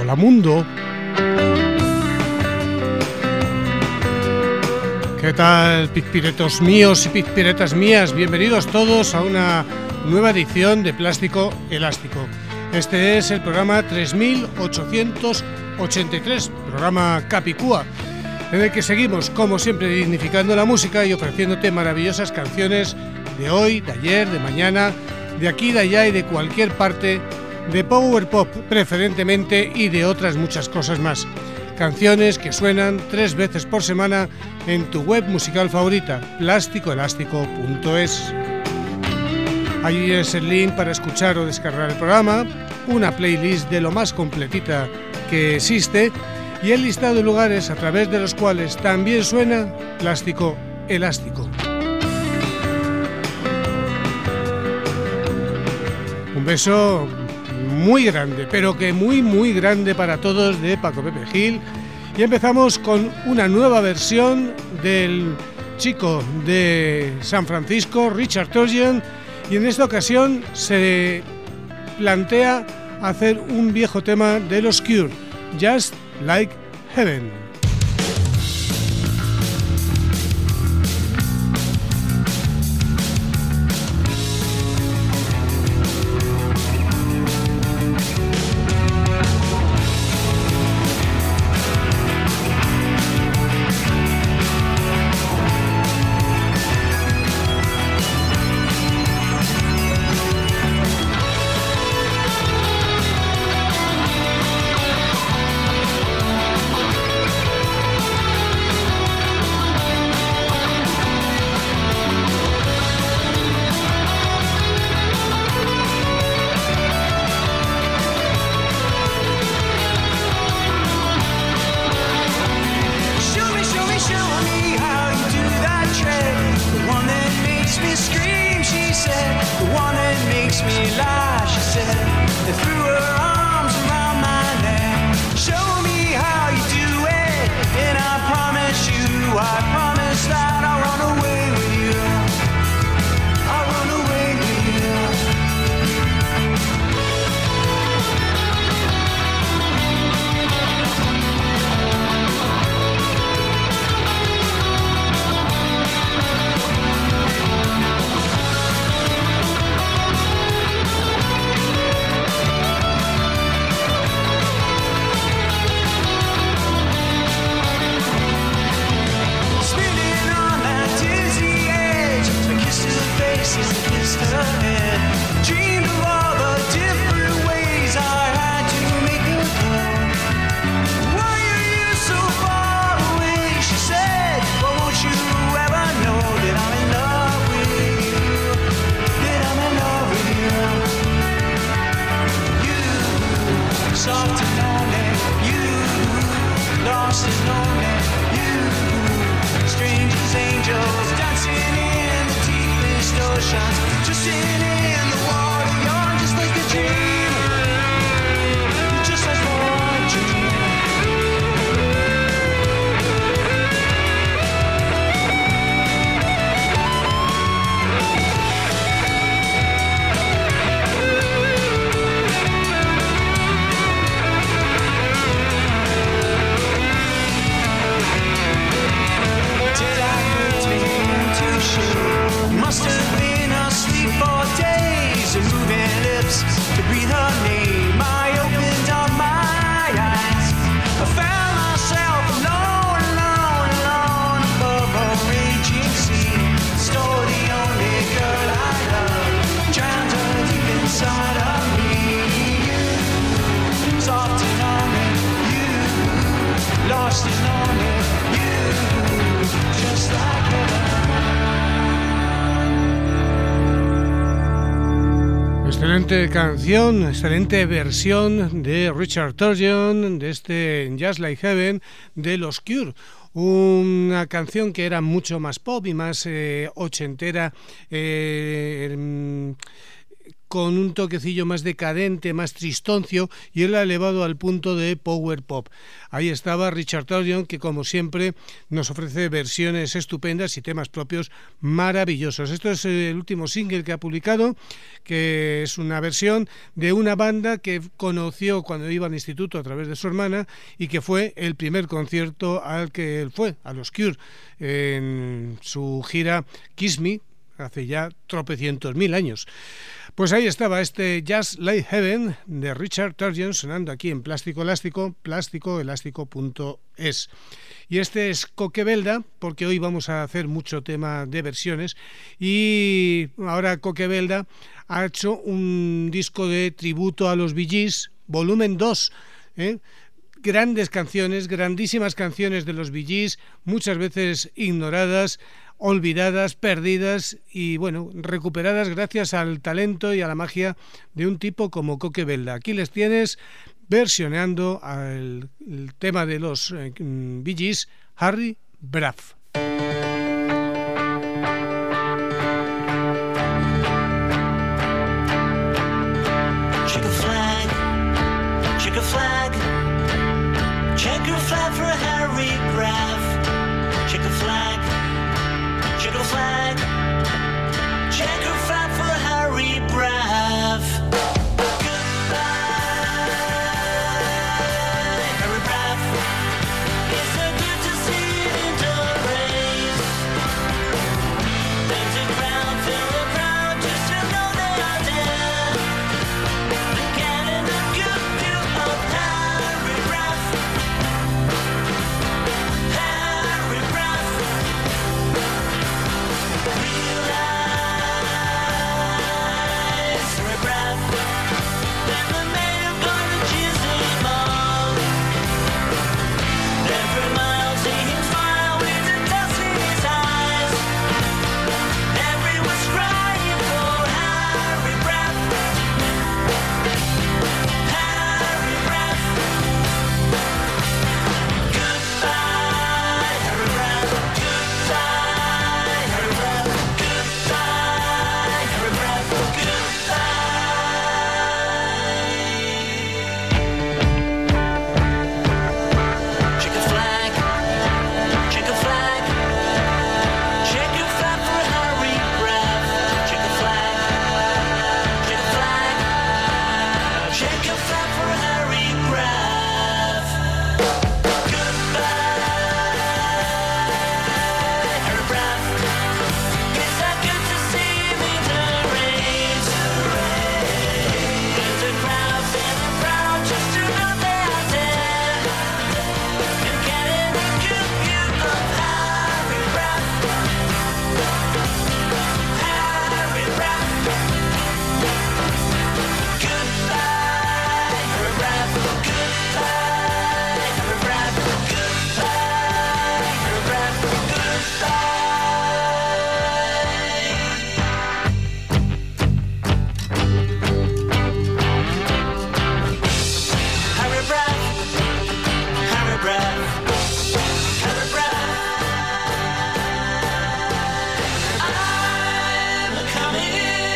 Hola mundo. ¿Qué tal, pizpiretos míos y pizpiretas mías? Bienvenidos todos a una nueva edición de Plástico Elástico. Este es el programa 3883, programa Capicúa, en el que seguimos, como siempre, dignificando la música y ofreciéndote maravillosas canciones de hoy, de ayer, de mañana, de aquí, de allá y de cualquier parte, de power pop preferentemente y de otras muchas cosas más. Canciones que suenan 3 veces por semana en tu web musical favorita, plásticoelástico.es. Allí es el link para escuchar o descargar el programa, una playlist de lo más completita que existe y el listado de lugares a través de los cuales también suena Plástico Elástico. Un beso muy grande, pero que muy grande para todos de Paco Pepe Gil, y empezamos con una nueva versión del chico de San Francisco, Richard Turgeon, y en esta ocasión se plantea hacer un viejo tema de los Cure, Just Like Heaven. Excelente canción, excelente versión de Richard Turgeon de este Just Like Heaven de los Cure. Una canción que era mucho más pop y más ochentera, con un toquecillo más decadente, más tristoncio, y él ha elevado al punto de power pop. Ahí estaba Richard Turgeon, que como siempre nos ofrece versiones estupendas y temas propios maravillosos. Esto es el último single que ha publicado, que es una versión de una banda que conoció cuando iba al instituto a través de su hermana y que fue el primer concierto al que él fue, a los Cure, en su gira Kiss Me, hace ya tropecientos mil años. Pues ahí estaba este Just Like Heaven de Richard Turgeon sonando aquí en Plástico Elástico, plásticoelástico.es. Y este es Coquebelda, porque hoy vamos a hacer mucho tema de versiones, y ahora Coquebelda ha hecho un disco de tributo a los Bee Gees, volumen 2, grandes canciones, grandísimas canciones de los Bee Gees, muchas veces ignoradas, olvidadas, perdidas y bueno, recuperadas gracias al talento y a la magia de un tipo como Coquebelda. Aquí les tienes versioneando el tema de los Bee Gees, Harry Braff. Check a flag, check a flag, check a flag for Harry Braff. Check a flag, check a flag, check a flag for Harry Braff. Goodbye, Harry Braff. It's so good to see you in the race. There's a crowd, fill the crowd, just to know they are there. They're getting the good view of Harry Braff. Harry Braff. Realize Harry Braff. Then the mayor gonna cheers him on. Every mile see him smile with the dust in his eyes. Everyone's crying for Harry Braff. Harry Braff. Goodbye, Harry Braff. Goodbye, Harry Braff. Goodbye, Harry Braff. Goodbye. Check a flag, check a flag, check a flag for Harry Braff. Check a flag, check a flag, check a flag for Harry Braff. Goodbye, Harry Braff. It's so good to see him in the race. There's a crowd feeling proud just to know they are there. And getting a good view of Harry Braff. Harry Braff. Goodbye, Harry Braff. Goodbye, Harry Braff. Goodbye, Harry Braff. Goodbye. Harry Braff, Harry Braff, Harry Braff. I'm coming.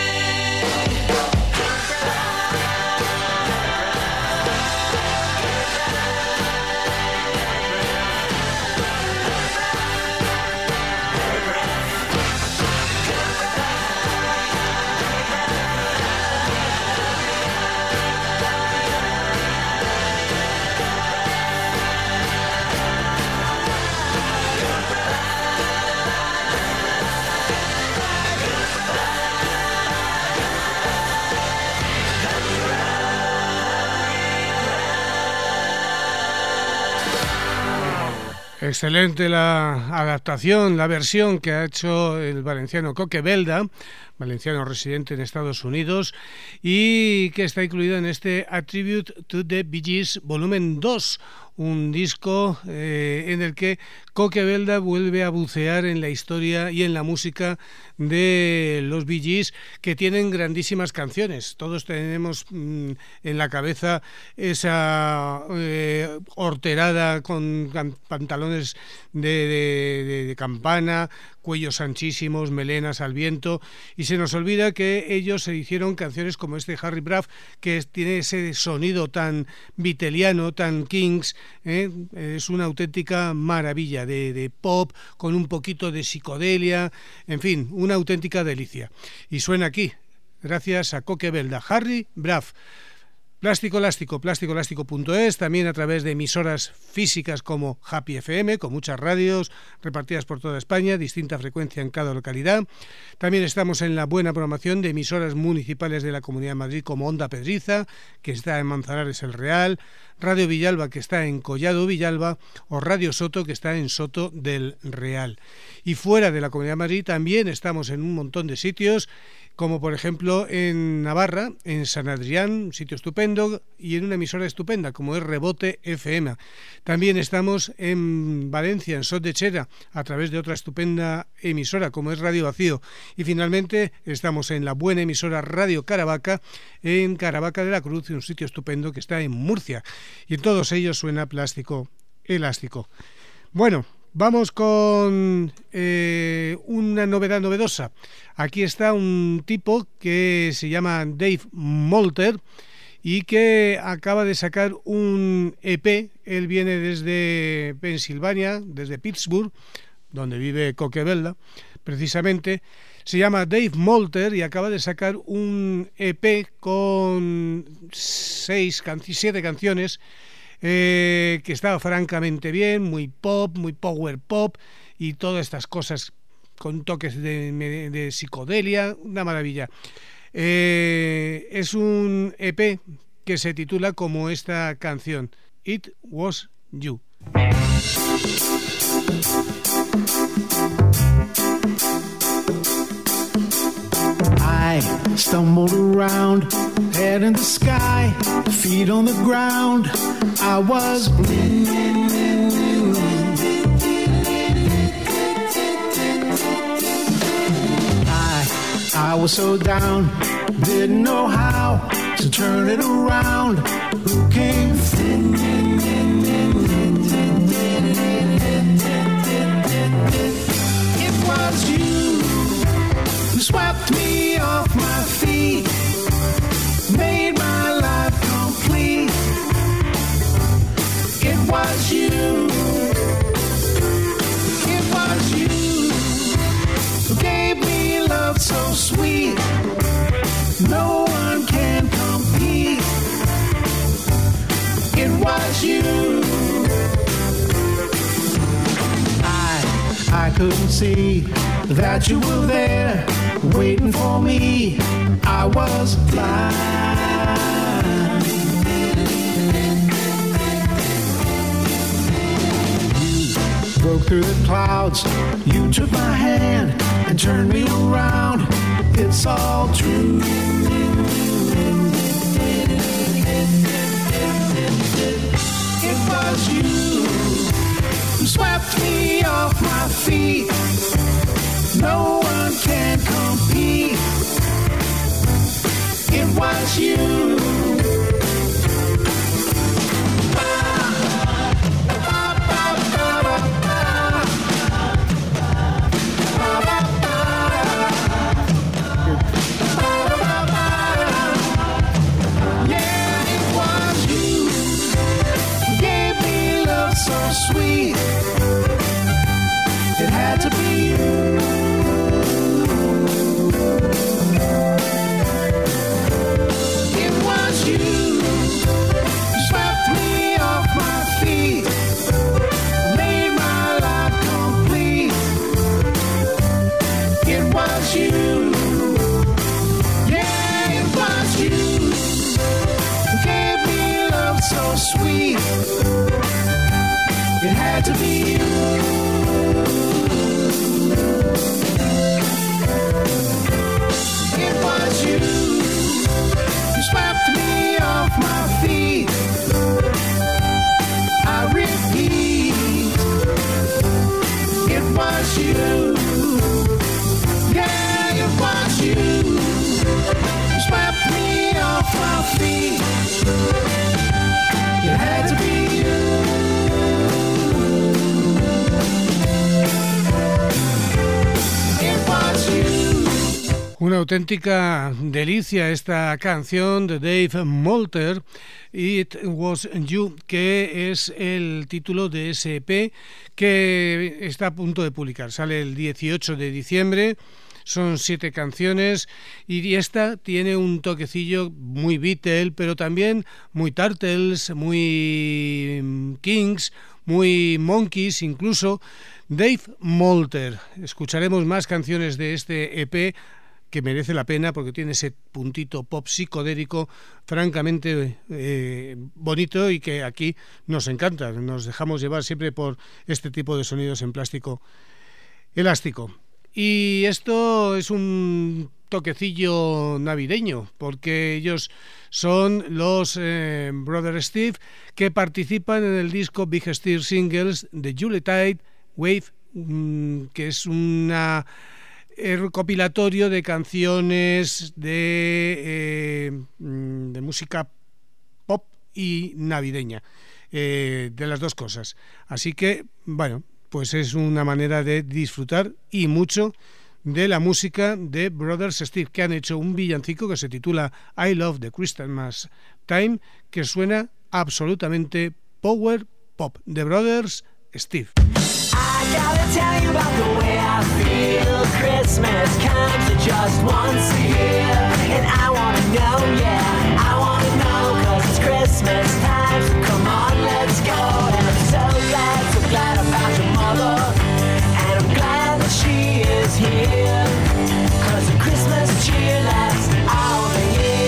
Excelente la adaptación, la versión que ha hecho el valenciano Coquebelda, valenciano residente en Estados Unidos, y que está incluida en este A Tribute to the Bee Gees volumen 2, un disco en el que Coquebelda vuelve a bucear en la historia y en la música de los Bee Gees, que tienen grandísimas canciones. Todos tenemos en la cabeza esa horterada con pantalones de campana, cuellos anchísimos, melenas al viento, y se nos olvida que ellos se hicieron canciones como este Harry Braff, que tiene ese sonido tan beatleiano, tan Kings, es una auténtica maravilla de pop, con un poquito de psicodelia, en fin, una auténtica delicia. Y suena aquí, gracias a Coquebelda, Harry Braff. Plástico Elástico, plásticoelástico.es, también a través de emisoras físicas como Happy FM, con muchas radios repartidas por toda España, distinta frecuencia en cada localidad. También estamos en la buena programación de emisoras municipales de la Comunidad de Madrid, como Onda Pedriza, que está en Manzanares el Real, Radio Villalba, que está en Collado Villalba, o Radio Soto, que está en Soto del Real. Y fuera de la Comunidad de Madrid también estamos en un montón de sitios, como por ejemplo en Navarra, en San Adrián, un sitio estupendo, y en una emisora estupenda como es Rebote FM. También estamos en Valencia, en Sot de Xera, a través de otra estupenda emisora como es Radio Vacío. Y finalmente estamos en la buena emisora Radio Caravaca, en Caravaca de la Cruz, un sitio estupendo que está en Murcia. Y en todos ellos suena Plástico Elástico. Bueno, vamos con una novedad novedosa. Aquí está un tipo que se llama Dave Molter y que acaba de sacar un EP. Él viene desde Pensilvania, desde Pittsburgh, donde vive Coquebelda, precisamente. Se llama Dave Molter y acaba de sacar un EP con 7 canciones que está francamente bien, muy pop, muy power pop y todas estas cosas con toques de psicodelia, una maravilla. Es un EP que se titula como esta canción, It Was You. I stumbled around, head in the sky, feet on the ground. I was blue. I was so down, didn't know how to turn it around. Who came through? It was you who swept me off my feet, made my life complete. It was you. It was you who gave me love so sweet. No one can compete. It was you. I couldn't see that you were there waiting for me. I was blind. You broke through the clouds. You took my hand and turned me around. It's all true. It was you who swept me off my feet. No one can compete. It was you. Sweet, it had to be you. It was you who swept me off my feet, made my life complete. It was you, yeah, it was you who gave me love so sweet. It had to be you. It was you who swept me off my feet. I Una auténtica delicia esta canción de Dave Molter, It Was You, que es el título de ese EP que está a punto de publicar. Sale el 18 de diciembre, son 7 canciones y esta tiene un toquecillo muy Beatle, pero también muy Turtles, muy Kings, muy Monkeys incluso. Dave Molter. Escucharemos más canciones de este EP que merece la pena porque tiene ese puntito pop psicodélico francamente bonito y que aquí nos encanta. Nos dejamos llevar siempre por este tipo de sonidos en plástico elástico. Y esto es un toquecillo navideño porque ellos son los Brother Steve, que participan en el disco Big Stir Singles de Yuletide Wave, que es una recopilatorio de canciones de música pop y navideña, de las dos cosas. Así que, bueno, pues es una manera de disfrutar y mucho de la música de Brothers Steve, que han hecho un villancico que se titula I Love the Christmas Time, que suena absolutamente power pop, de Brothers Steve. I gotta tell you about the way I feel. Christmas comes just once a year, and I wanna know, yeah, I wanna know, 'cause it's Christmas time, so come on, let's go. And I'm so glad about your mother, and I'm glad that she is here, 'cause the Christmas cheer lasts all the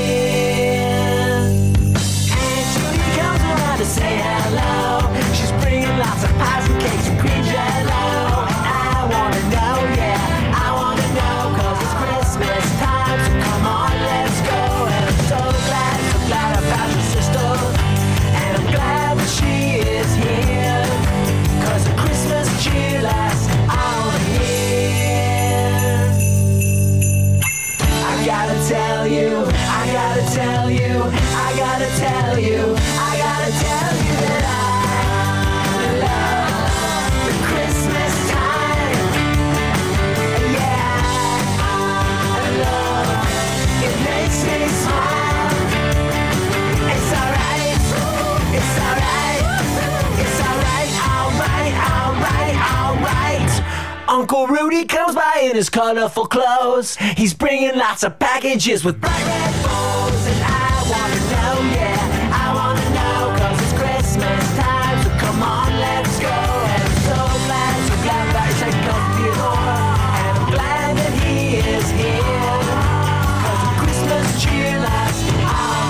year. And Julie comes around to say hello. She's bringing lots of pies and cakes and cream jello. I wanna know, yeah, I wanna know, 'cause it's Christmas time, so come on, let's go. And I'm so glad about your sister, and I'm glad that she is here, 'cause the Christmas cheer lasts all year. I gotta tell you, I gotta tell you, I gotta tell you, I gotta tell you that I love the Christmas time. Yeah, I love it, makes me smile. It's alright, it's alright, it's alright, alright. Uncle Rudy comes by in his colorful clothes. He's bringing lots of packages with bright red bows. And I wanna know, yeah, I wanna know, 'cause it's Christmas time, so come on, let's go. And I'm so glad about your second Theodore, and I'm glad that he is here, 'cause the Christmas cheer lasts all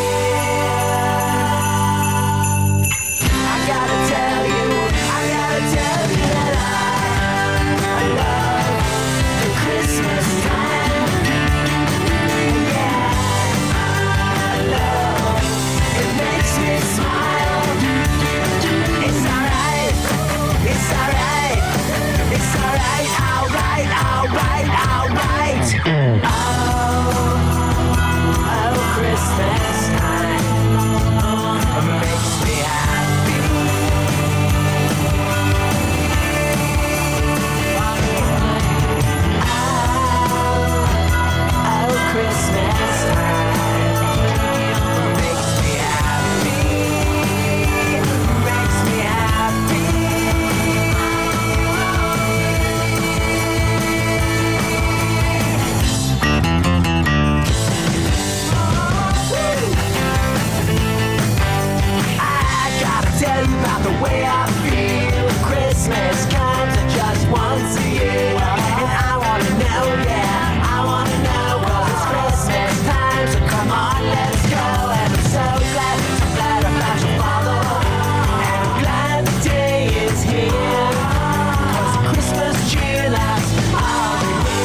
year. I gotta tell you that I love the Christmas time. Yeah, I love it, makes me smile. It's alright, it's alright, it's alright, alright. Oh, Christmas time makes me happy. Oh, Christmas time makes me happy, makes me happy. I gotta tell you about the way I feel. Christmas comes just once a year, and I wanna know, yeah, I wanna know, 'cause it's Christmas time, so come on, let's go. And I'm so glad about your father, and I'm glad the day is here, 'cause the Christmas cheer lasts all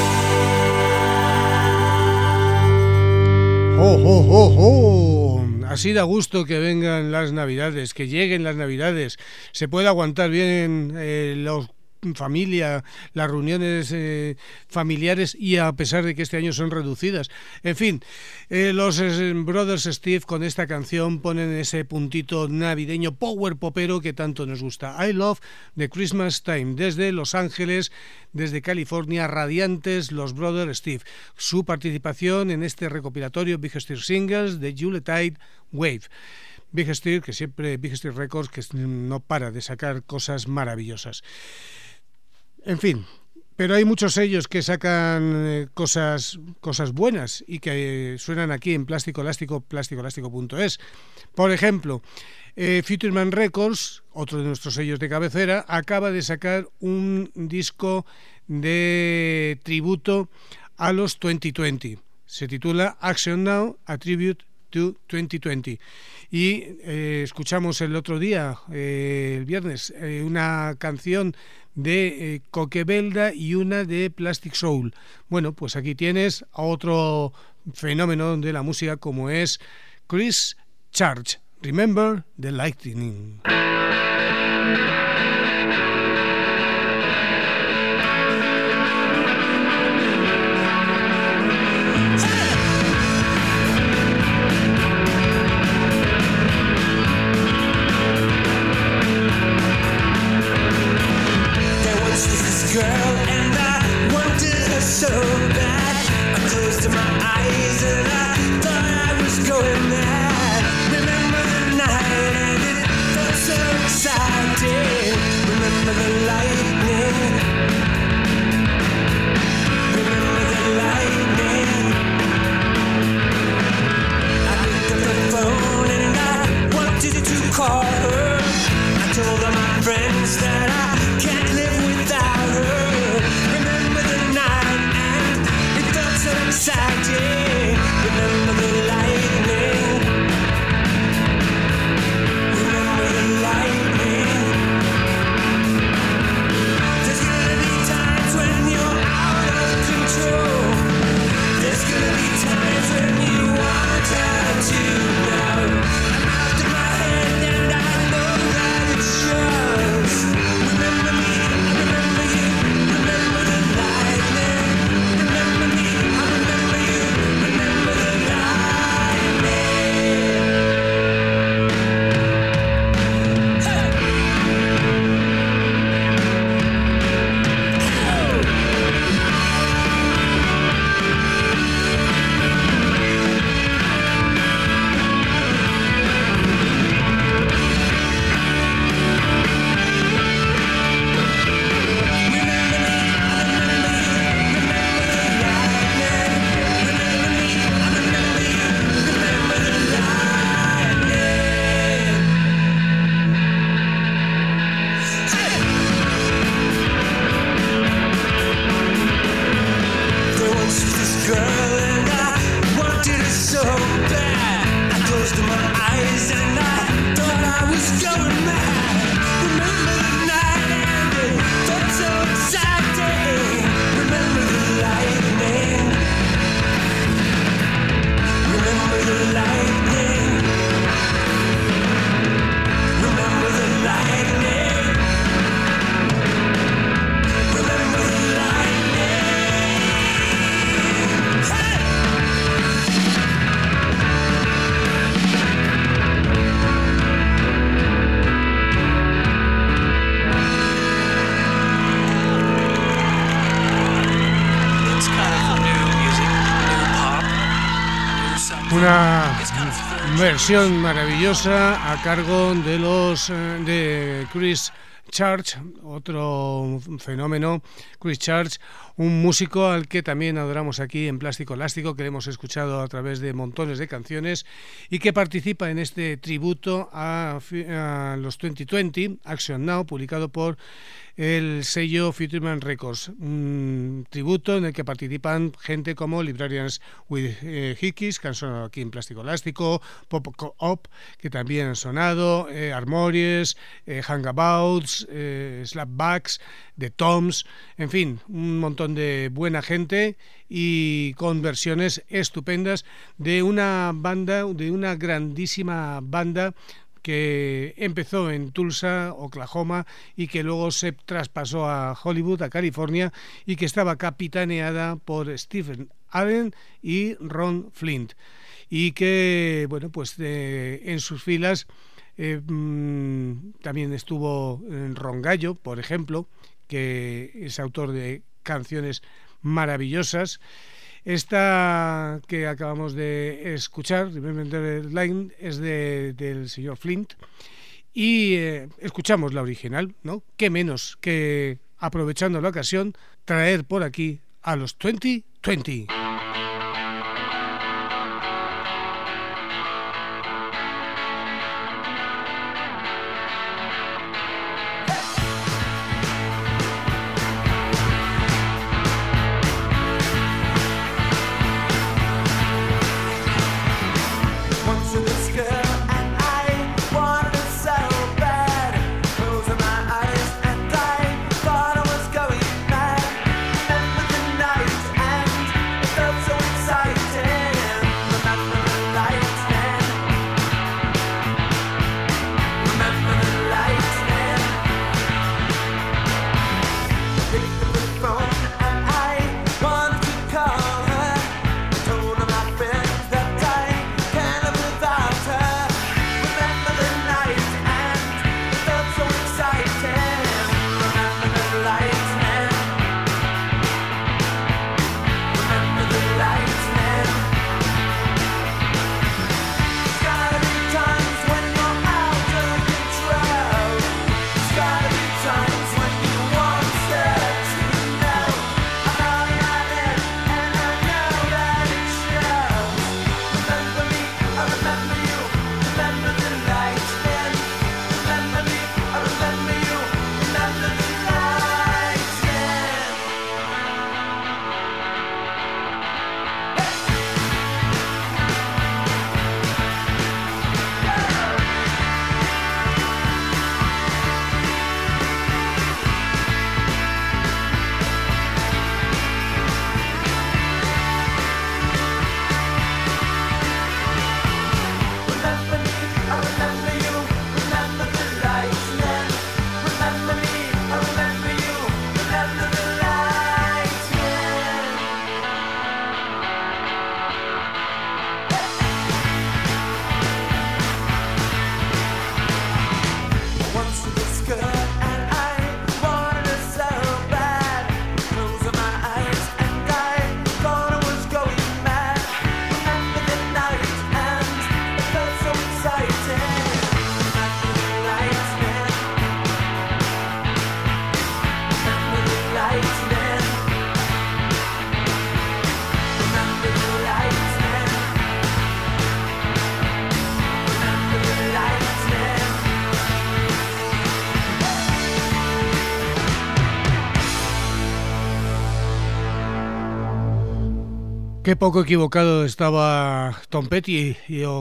the year. ¡Oh, oh, oh, oh! Así da gusto que vengan las Navidades, que lleguen las Navidades, se puede aguantar bien los familia, las reuniones familiares, y a pesar de que este año son reducidas. En fin, los Brothers Steve con esta canción ponen ese puntito navideño power popero que tanto nos gusta. I Love the Christmas Time, desde Los Ángeles, desde California, radiantes los Brothers Steve. Su participación en este recopilatorio Big Stir Singles de Yuletide Wave. Big Stir, que siempre, Big Stir Records, que no para de sacar cosas maravillosas. En fin, pero hay muchos sellos que sacan cosas buenas y que suenan aquí en Plástico Elástico, plasticoelástico.es. Por ejemplo, Futureman Records, otro de nuestros sellos de cabecera, acaba de sacar un disco de tributo a los 2020. Se titula Action Now, A Tribute to 2020. Y escuchamos el otro día, el viernes, una canción de Coquebelda y una de Plastic Soul. Bueno, pues aquí tienes a otro fenómeno de la música como es Chris Church. Remember the Lightning. Girl, and I wanted her so bad. I closed my eyes and I thought I was going mad. Remember the night and it felt so exciting. Remember the lightning. Remember the lightning. I picked up the phone and I wanted to call her. I told all my friends that I can't live without her. Remember the night and it felt so exciting. Remember the lightning. Remember the lightning. There's gonna be times when you're out of control. There's gonna be times when you want her to know. I'm out of my head and I know that it shows. Remember me, I remember you. Remember the lightning. Remember me, I remember you. Remember the lightning. Hey! There once was this girl and I wanted her so bad. I closed my eyes and I thought I was going mad. Remember the night and it felt so exciting. Remember the lightning. Remember the lightning. Remember the lightning. Remember the lightning. Hey! It's kind of new music, new pop, new something. Una It's kind of very versión maravillosa a cargo de los de Chris Church, otro fenómeno. Chris Church, un músico al que también adoramos aquí en Plástico Elástico, que hemos escuchado a través de montones de canciones y que participa en este tributo a los 2020, Action Now, publicado por el sello Futureman Records, un tributo en el que participan gente como Librarians with Hickeys, que han sonado aquí en Plástico Elástico, Pop Up, que también han sonado, Armories, Hangabouts, Slapbacks, The Toms, en fin, un montón de buena gente y con versiones estupendas de una banda, de una grandísima banda que empezó en Tulsa, Oklahoma, y que luego se traspasó a Hollywood, a California, y que estaba capitaneada por Stephen Allen y Ron Flint, y que, bueno, pues en sus filas también estuvo Ron Gallo, por ejemplo, que es autor de canciones maravillosas. Esta que acabamos de escuchar, Remember the Line, es del señor Flint, y escuchamos la original, ¿no? Qué menos que, aprovechando la ocasión, traer por aquí a los 2020. Qué poco equivocado estaba Tom Petty,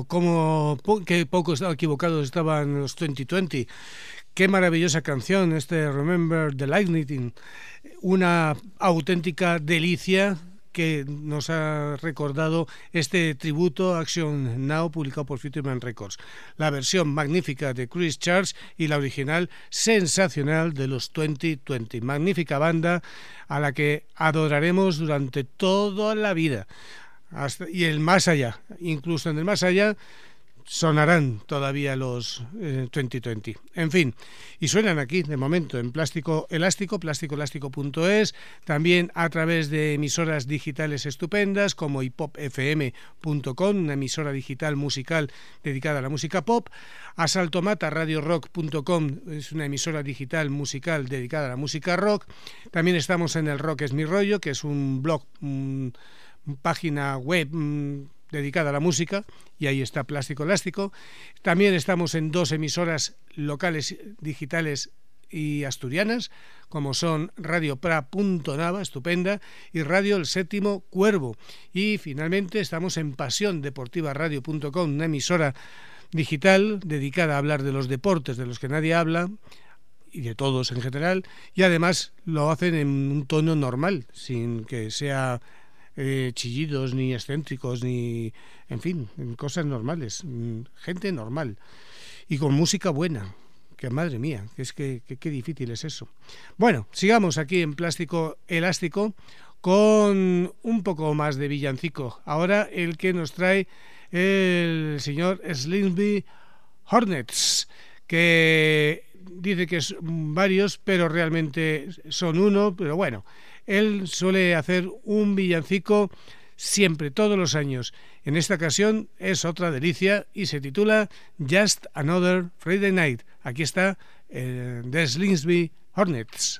qué poco equivocados estaban los 2020. Qué maravillosa canción, Remember the Lightning, una auténtica delicia que nos ha recordado este tributo Action Now, publicado por Futureman Records. La versión magnífica de Chris Charles y la original sensacional de los 2020. Magnífica banda a la que adoraremos durante toda la vida. Y el más allá, incluso en el más allá, sonarán todavía los 2020. En fin, y suenan aquí de momento en Plástico Elástico, plásticoelástico.es, también a través de emisoras digitales estupendas como hipopfm.com, una emisora digital musical dedicada a la música pop, Asaltomata radiorock.com, es una emisora digital musical dedicada a la música rock. También estamos en El Rock es mi rollo, que es un blog, página web dedicada a la música, y ahí está Plástico Elástico. También estamos en dos emisoras locales digitales y asturianas, como son Radio Pra.nava, estupenda, y Radio El Séptimo Cuervo. Y finalmente estamos en pasiondeportivaradio.com, una emisora digital dedicada a hablar de los deportes de los que nadie habla, y de todos en general, y además lo hacen en un tono normal, sin que sea chillidos, ni excéntricos, ni, en fin, cosas normales, gente normal y con música buena. Que madre mía, es que qué difícil es eso. Bueno, sigamos aquí en Plástico Elástico con un poco más de villancico. Ahora el que nos trae el señor Slingsby Hornets, que dice que son varios, pero realmente son uno, pero bueno, él suele hacer un villancico siempre, todos los años. En esta ocasión es otra delicia y se titula Just Another Friday Night. Aquí está The Slingsby Hornets.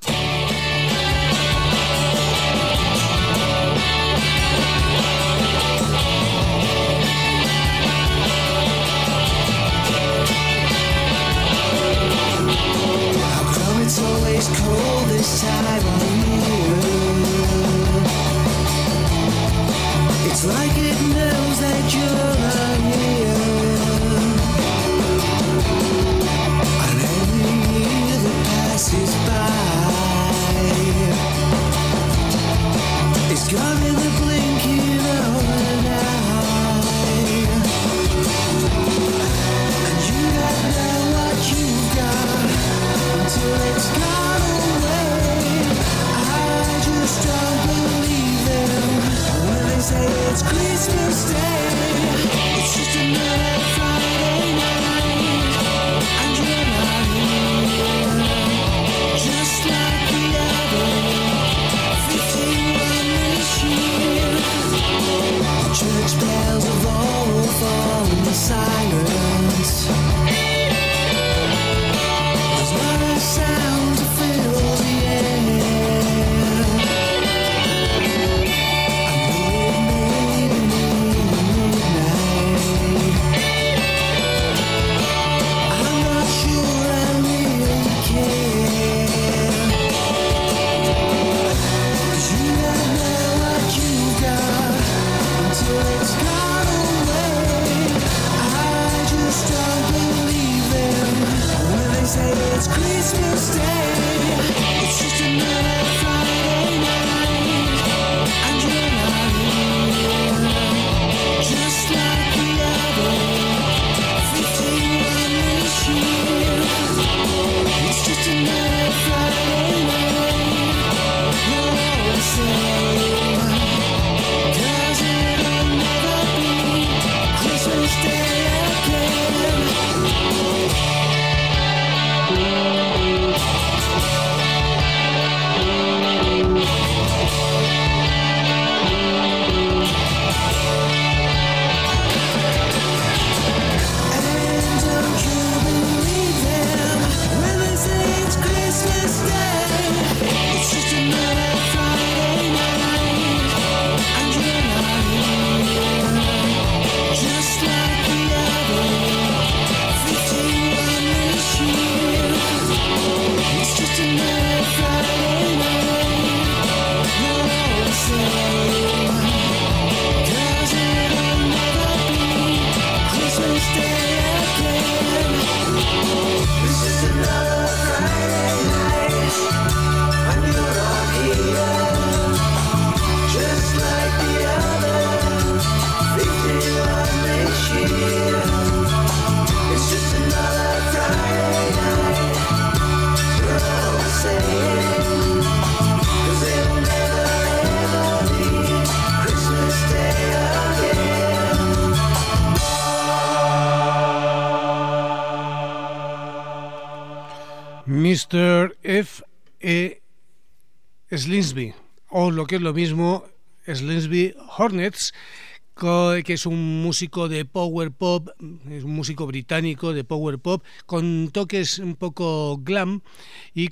How come it's always cold this time of year? It's like it knows that you're not here. And every year that passes by, it's gone in the blinking of an eye. And you don't know what you've got until it's gone away. I just don't believe them when they say it's Christmas Day. It's just another Friday night, and you're not here. Just like the other 51 this year. The church bells have all fallen silent. There's not a sound to fill the air. Say it's Christmas Day. It's just another Friday night, and you're not here. Just like the other 51 this year. It's just another Friday night. You're all the same, 'cause it'll never be Christmas Day again. Mr. F. E. Slingsby, o lo que es lo mismo, Slingsby Hornets, que es un músico de power pop, es un músico británico de power pop con toques un poco glam y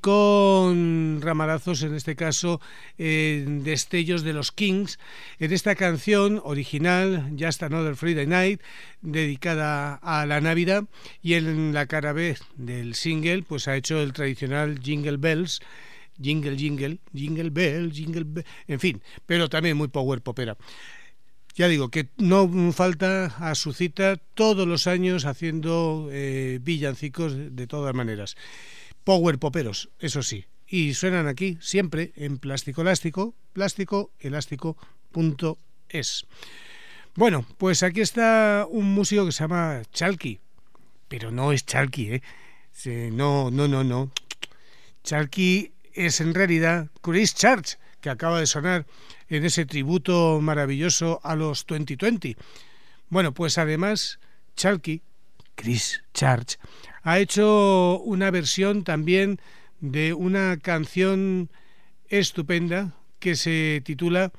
con ramarazos, en este caso destellos de los Kings, en esta canción original Just Another Friday Night, dedicada a la Navidad, y en la cara B del single pues ha hecho el tradicional Jingle Bells, Jingle Jingle, Jingle Bell, Jingle Bell, en fin, pero también muy power popera. Ya digo que no falta a su cita todos los años haciendo villancicos de todas maneras. Power poperos, eso sí. Y suenan aquí siempre en Plástico Elástico, Plástico Elástico .es. Bueno, pues aquí está un músico que se llama Chalky, pero no es Chalky, ¿eh? Sí, no. Chalky es en realidad Chris Church, que acaba de sonar en ese tributo maravilloso a los 2020. Bueno, pues además Chalky, Chris Church, ha hecho una versión también de una canción estupenda que se titula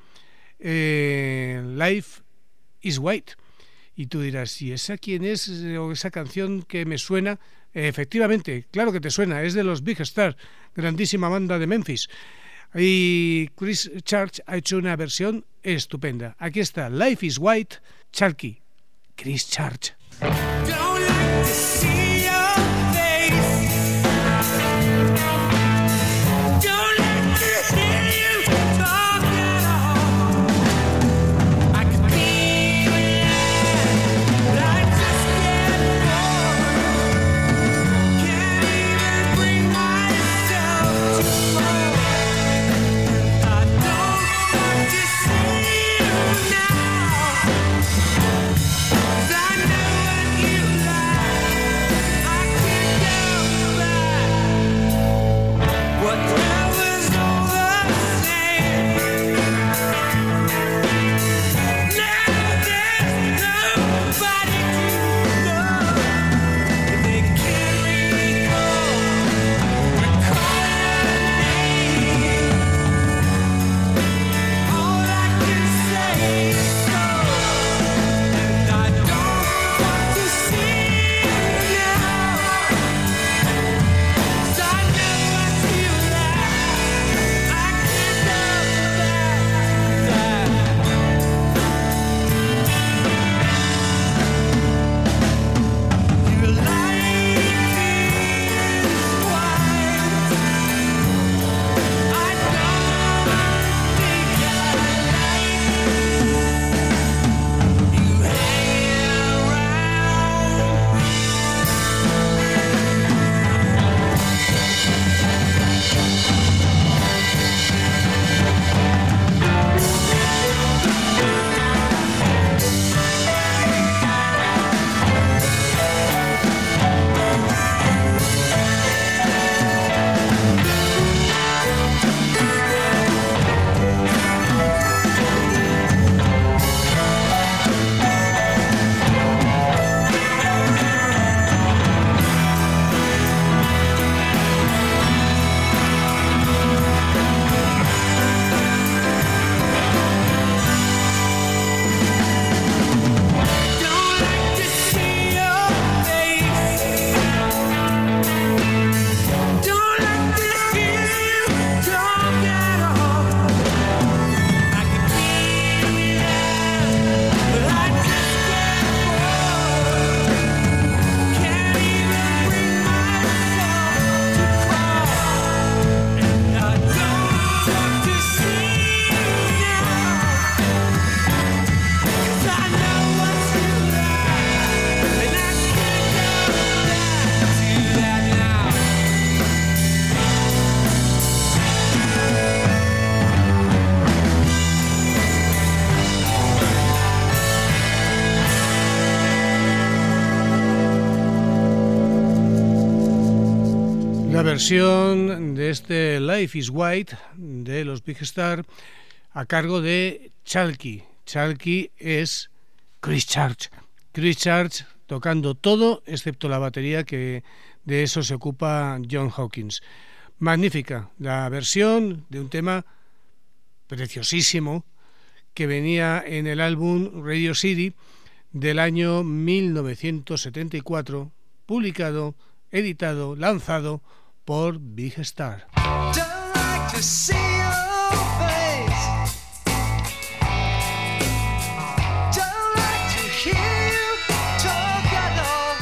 Life is White. Y tú dirás, ¿y esa quién es? O esa canción que me suena. Efectivamente, claro que te suena, es de los Big Stars, grandísima banda de Memphis. Y Chris Church ha hecho una versión estupenda. Aquí está, Life is White, Chalky, Chris Church. Don't like to see your face. Don't like to hear you talk at all. I could be there, but I just get bored. Can't even bring myself to fall. I don't want to see you now. 'Cause I know what you like. I can't go back. Whatever's all the same. Now there's nobody to love. They can't recall your name. All I can say is so. And I don't want to see you now. 'Cause I know what you like. I can't go back to that. Your life is white. I don't think I like you hanging around. Don't like to see your face. Don't like to hear you talk at all. I could be there, but I just get bored. Can't even bring myself to call. And I don't want to see you now. 'Cause I know what you like, and I can't go back to that now. La versión de este Life is White de los Big Star a cargo de Chalky. Chalky es Chris Church. Chris Church tocando todo excepto la batería, que de eso se ocupa John Hawkins. Magnífica la versión de un tema preciosísimo que venía en el álbum Radio City del año 1974, publicado, editado, lanzado por Big Star. Don't like to see your face. Don't like to hear you talk at all.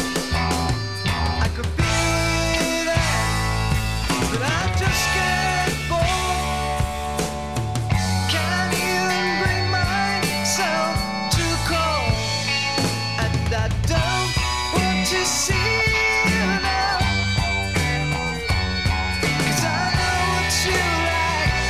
I could be there, but I just get bored. Can't even bring myself to call. And I don't want to see you now. 'Cause I know what you like.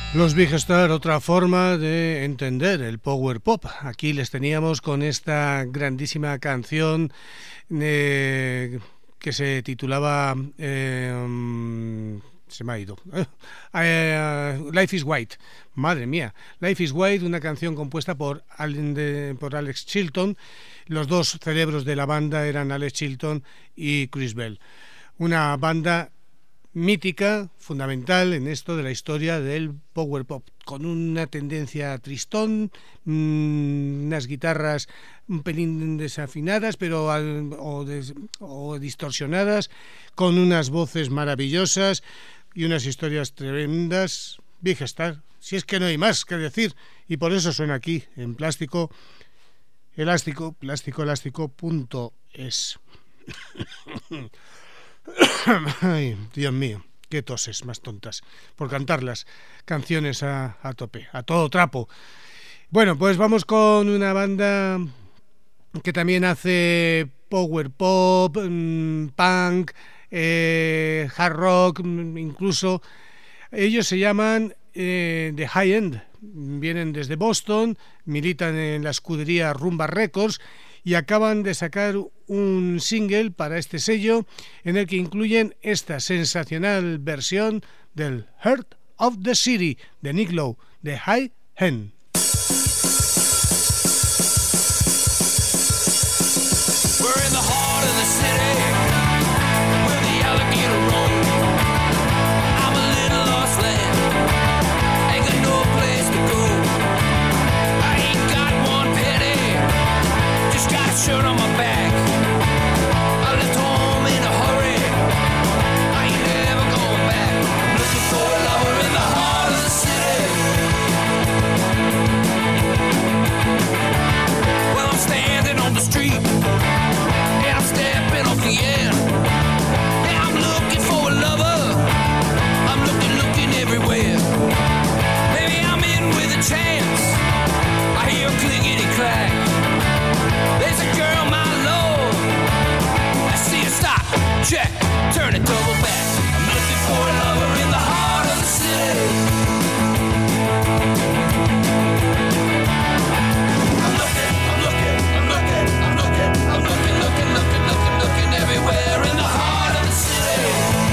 Los Big Star, otra forma de entender el power pop. Aquí les teníamos con esta grandísima canción que se titulaba se me ha ido Life is White. Madre mía, Life is White, una canción compuesta por Alex Chilton. Los dos cerebros de la banda eran Alex Chilton y Chris Bell. Una banda mítica, fundamental en esto de la historia del power pop, con una tendencia tristón, unas guitarras un pelín desafinadas o distorsionadas, con unas voces maravillosas y unas historias tremendas. Big Star, si es que no hay más que decir, y por eso suena aquí en Plástico Elástico, plásticoelástico.es. Ay, Dios mío, qué toses más tontas por cantar las canciones a tope, a todo trapo. Bueno, pues vamos con una banda que también hace power pop, punk, hard rock, incluso. Ellos se llaman The High End, vienen desde Boston, militan en la escudería Rumba Records y acaban de sacar un single para este sello en el que incluyen esta sensacional versión del Heart of the City de Nick Lowe, The High End. We're in the heart of the city, where the alligator roam. I'm a little lost lamb, ain't got no place to go. I ain't got one penny, just got a shirt on my back. I left home in a hurry, I ain't never going back. I'm looking for a lover in the heart of the city. Well, I'm standing on the street, and I'm stepping off the end. Yeah, I'm looking for a lover, I'm looking everywhere. Maybe I'm in with a chance, I hear a clickety-clack. There's a girl, my lord, I see her stop, check, turn and double back. I'm looking for a lover in the heart of the city. I'm looking everywhere in the heart of the city.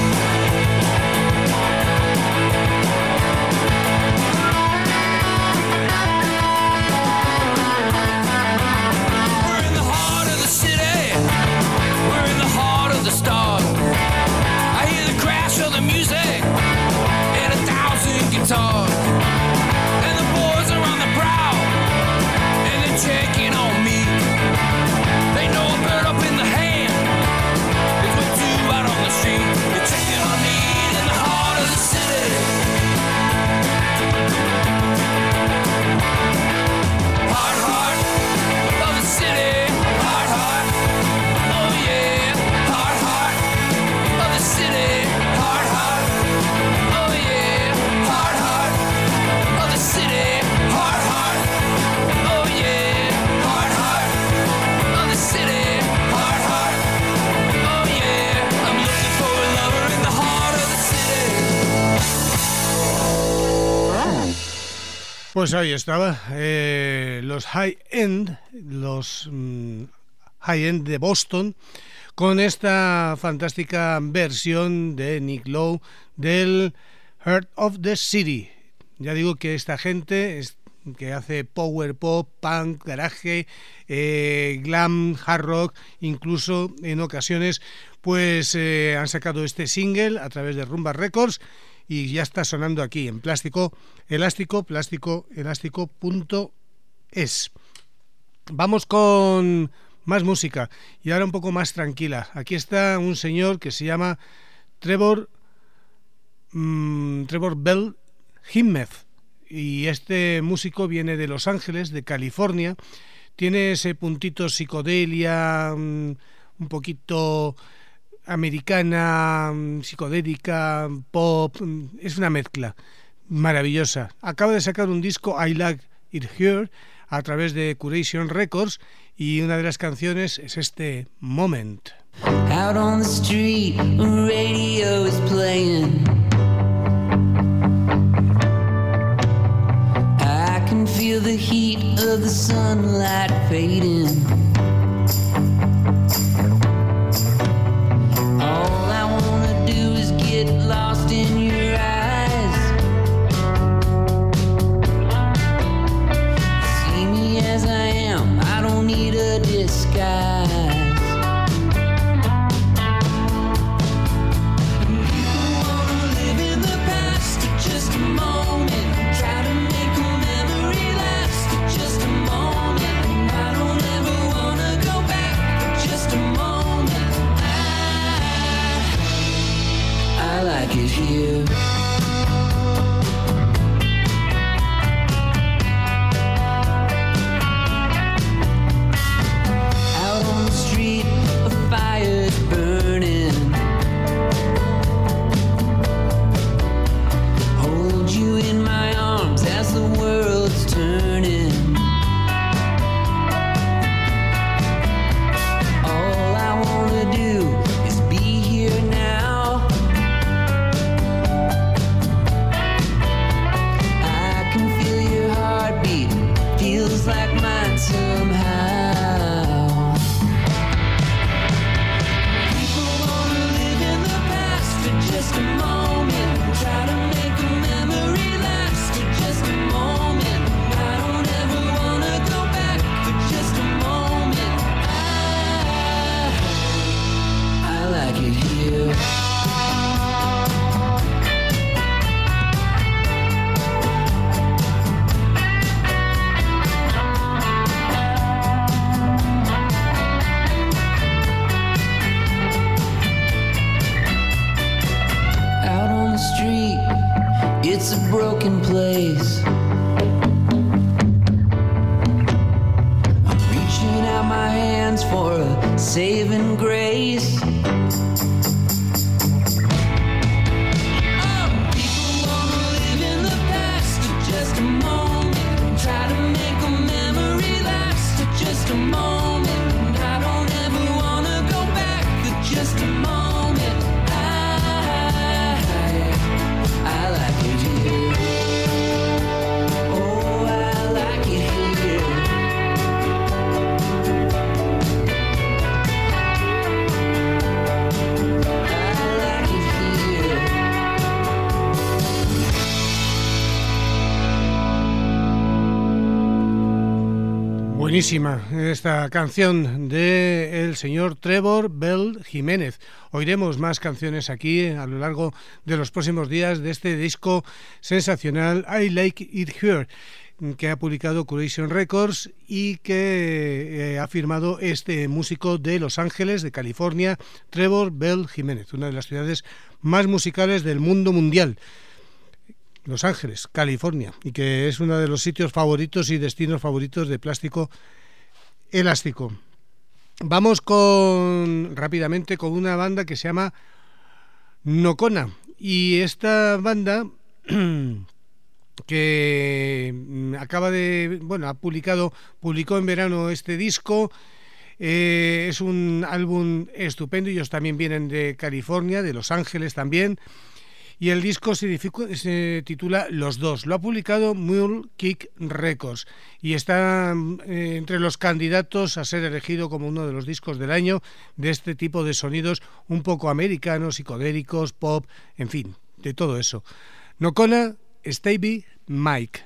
We're in the heart of the city. We're in the heart of the stars. I hear the crash of the music and 1,000 guitars. And the boys are on the prowl and they're checking on me. They know a bird up in the hand is what do out on the street. They're checking on me in the heart of the city. Heart of the city. Heart, oh yeah. Heart of the city. Heart, oh yeah. Heart of the city. Heart, oh yeah. Heart of the city. Heart, oh yeah. I'm looking for a lover in the heart of the city. Pues ahí estaba, los High End, High End de Boston, con esta fantástica versión de Nick Lowe del Heart of the City. Ya digo que esta gente que hace power pop, punk, garaje, glam, hard rock, incluso en ocasiones pues han sacado este single a través de Rumba Records y ya está sonando aquí en Plástico Elástico, plásticoelástico.es. Vamos con más música y ahora un poco más tranquila. Aquí está un señor que se llama Trevor Bell Himmeth y este músico viene de Los Ángeles, de California. Tiene ese puntito psicodelia, un poquito americana, psicodélica, pop, es una mezcla maravillosa. Acaba de sacar un disco, I Like It Here, a través de Curation Records, y una de las canciones es este Moment. Out on the street, radio is playing. of the sunlight fading. All I wanna do is get lost in your eyes. See me as I am, I don't need a disguise. Here. Out on the street, a fire's burning. Hold you in my arms as the world's turning. All I wanna do is be here now. Feels like mine somehow. People wanna live in the past for just a moment. Try to make a memory last for just a moment. I don't ever wanna go back for just a moment. I like it here. It's a broken place. I'm reaching out my hands for a saving grace. Oh, people wanna live in the past for just a moment. Try to make a memory last for just a moment. I don't ever wanna go back for just a moment. I like it here. Oh, I like it here. I like it here. Buenísima esta canción de el señor Trevor Bell Jiménez. Oiremos más canciones aquí a lo largo de los próximos días de este disco sensacional I Like It Here, que ha publicado Curation Records y que ha firmado este músico de Los Ángeles, de California, Trevor Bell Jiménez, una de las ciudades más musicales del mundo mundial. Los Ángeles, California, y que es uno de los sitios favoritos y destinos favoritos de Plástico Elástico. Vamos rápidamente con una banda que se llama Nocona, y esta banda que publicó en verano este disco. Es un álbum estupendo, ellos también vienen de California, de Los Ángeles también. Y el disco se titula Los Dos. Lo ha publicado Mule Kick Records y está entre los candidatos a ser elegido como uno de los discos del año de este tipo de sonidos un poco americanos, psicodélicos, pop, en fin, de todo eso. Nocona, Stevie Mike.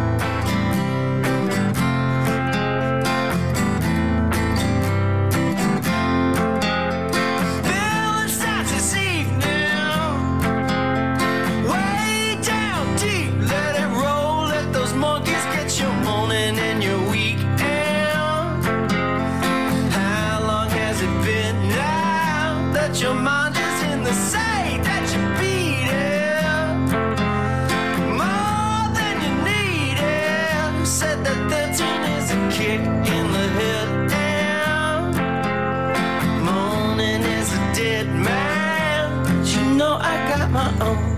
Your mind is in the state that you beat it more than you need it. Said that 13 is a kick in the head and morning is a dead man. But you know I got my own.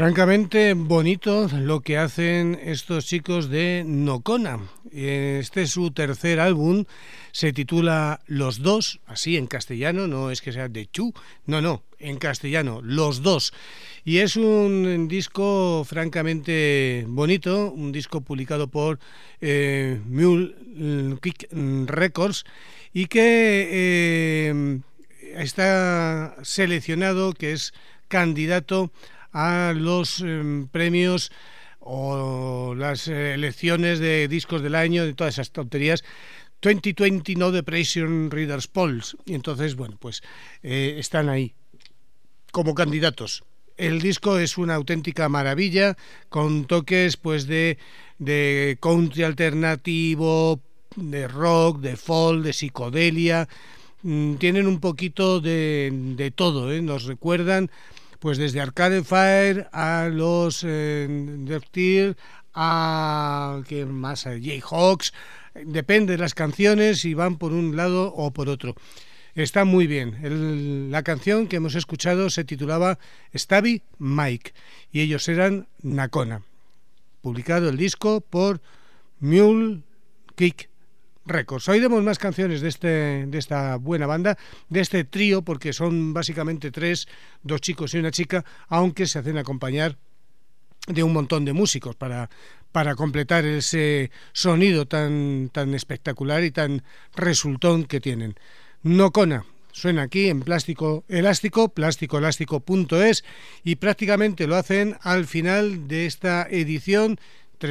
Francamente bonito lo que hacen estos chicos de Nocona. Este es su tercer álbum, se titula Los Dos, así en castellano, no es que sea de Chu, no, en castellano, Los Dos. Y es un disco francamente bonito, un disco publicado por Mule Kick Records y que está seleccionado, que es candidato a los premios o las elecciones de discos del año, de todas esas tonterías, 2020 No Depression Readers Polls. Y entonces, bueno, pues están ahí como candidatos. El disco es una auténtica maravilla, con toques pues de country alternativo, de rock, de folk, de psicodelia. Tienen un poquito de todo, nos recuerdan pues desde Arcade Fire a los Death Tear, a ¿qué más? A Jayhawks, depende de las canciones y van por un lado o por otro. Está muy bien. La canción que hemos escuchado se titulaba Stabby Mike y ellos eran Nocona. Publicado el disco por Mule Kick Records. Oiremos más canciones de esta buena banda, de este trío, porque son básicamente dos chicos y una chica, aunque se hacen acompañar de un montón de músicos para completar ese sonido tan espectacular y tan resultón que tienen. Nocona suena aquí en Plástico Elástico, plásticoelástico.es, y prácticamente lo hacen al final de esta edición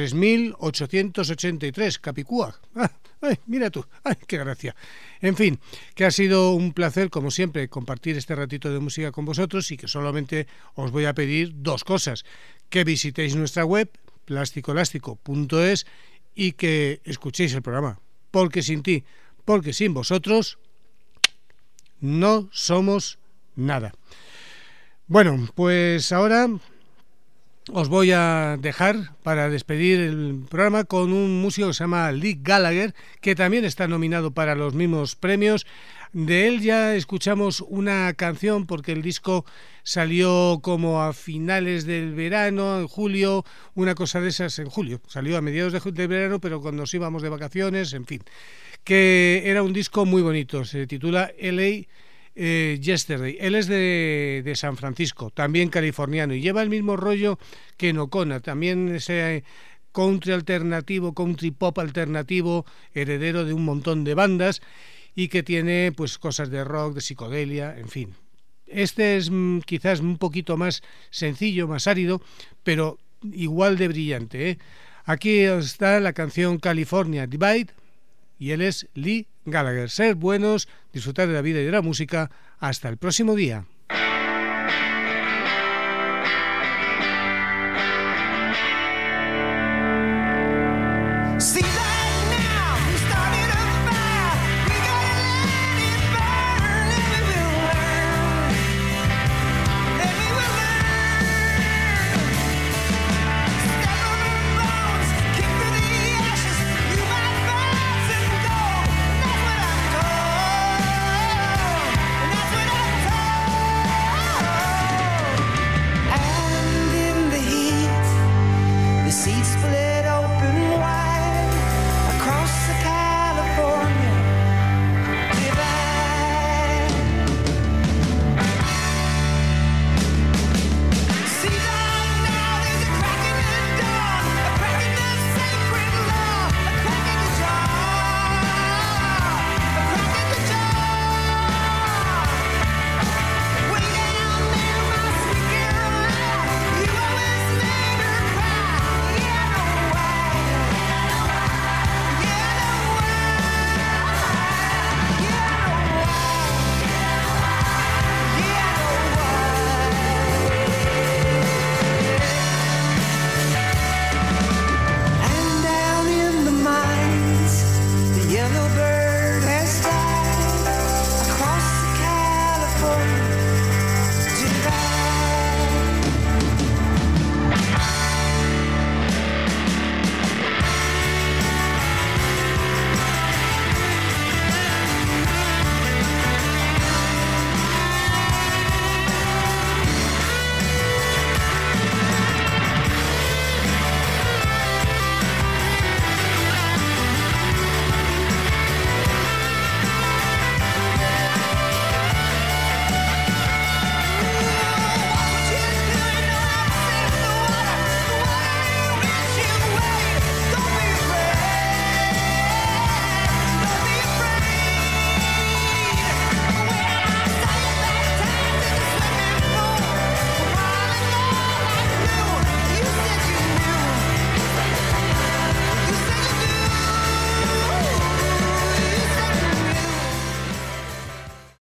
3883, Capicúa. Ay, mira tú, ay, qué gracia. En fin, que ha sido un placer, como siempre, compartir este ratito de música con vosotros y que solamente os voy a pedir dos cosas: que visitéis nuestra web, plásticoelástico.es, y que escuchéis el programa, porque sin ti, porque sin vosotros, no somos nada. Bueno, pues ahora os voy a dejar para despedir el programa con un músico que se llama Lee Gallagher, que también está nominado para los mismos premios. De él ya escuchamos una canción porque el disco salió como a finales del verano, en julio, una cosa de esas, en julio. Salió a mediados de verano, pero cuando nos íbamos de vacaciones, en fin. Que era un disco muy bonito, se titula LA Yesterday. Él es de San Francisco, también californiano, y lleva el mismo rollo que Nocona, también ese country alternativo, country pop alternativo, heredero de un montón de bandas, y que tiene pues cosas de rock, de psicodelia, en fin. Este es quizás un poquito más sencillo, más árido, pero igual de brillante, Aquí está la canción California Divide, y él es Lee Gallagher. Ser buenos, disfrutar de la vida y de la música. Hasta el próximo día.